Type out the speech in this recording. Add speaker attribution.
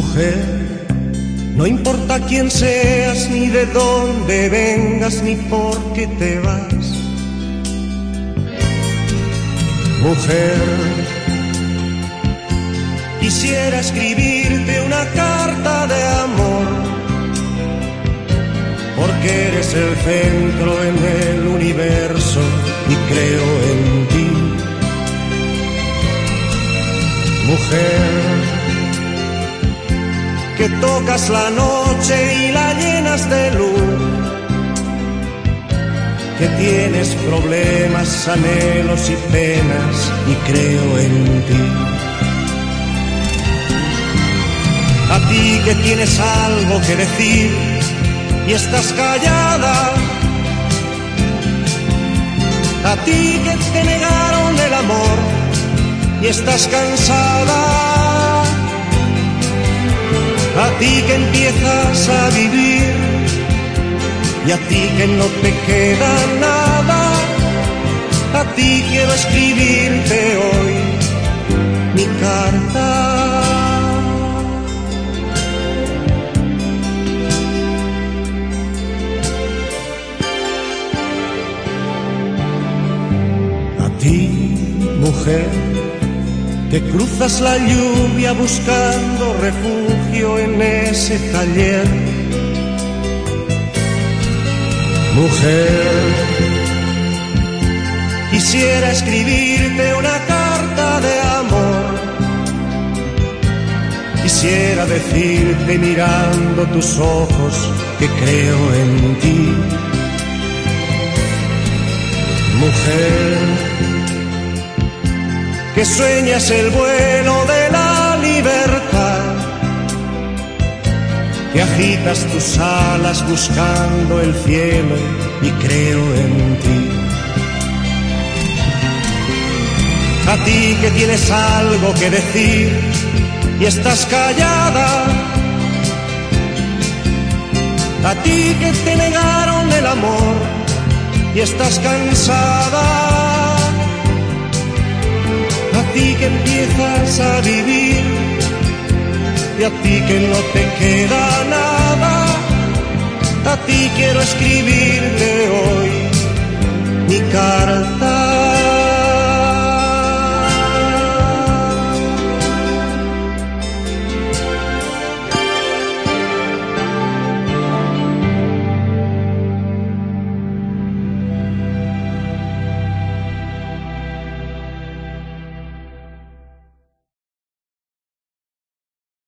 Speaker 1: Mujer, no importa quién seas, ni de dónde vengas, ni por qué te vas. Mujer, quisiera escribirte una carta de amor, porque eres el centro en el universo y creo en ti. Mujer, que tocas la noche y la llenas de luz, que tienes problemas, anhelos y penas y creo en ti. A ti que tienes algo que decir y estás callada, a ti que te negaron el amor y estás cansada, a ti que empiezas a vivir y a ti que no te queda nada, a ti quiero escribirte hoy mi carta. A ti, mujer, que cruzas la lluvia buscando refugio en ese taller. Mujer, quisiera escribirte una carta de amor, quisiera decirte mirando tus ojos que creo en ti. Mujer, que sueñas el vuelo de la libertad, que agitas tus alas buscando el cielo y creo en ti. A ti que tienes algo que decir y estás callada, a ti que te negaron el amor y estás cansada, a ti que empiezas a vivir y a ti que no te queda nada, a ti quiero escribirte hoy mi carta.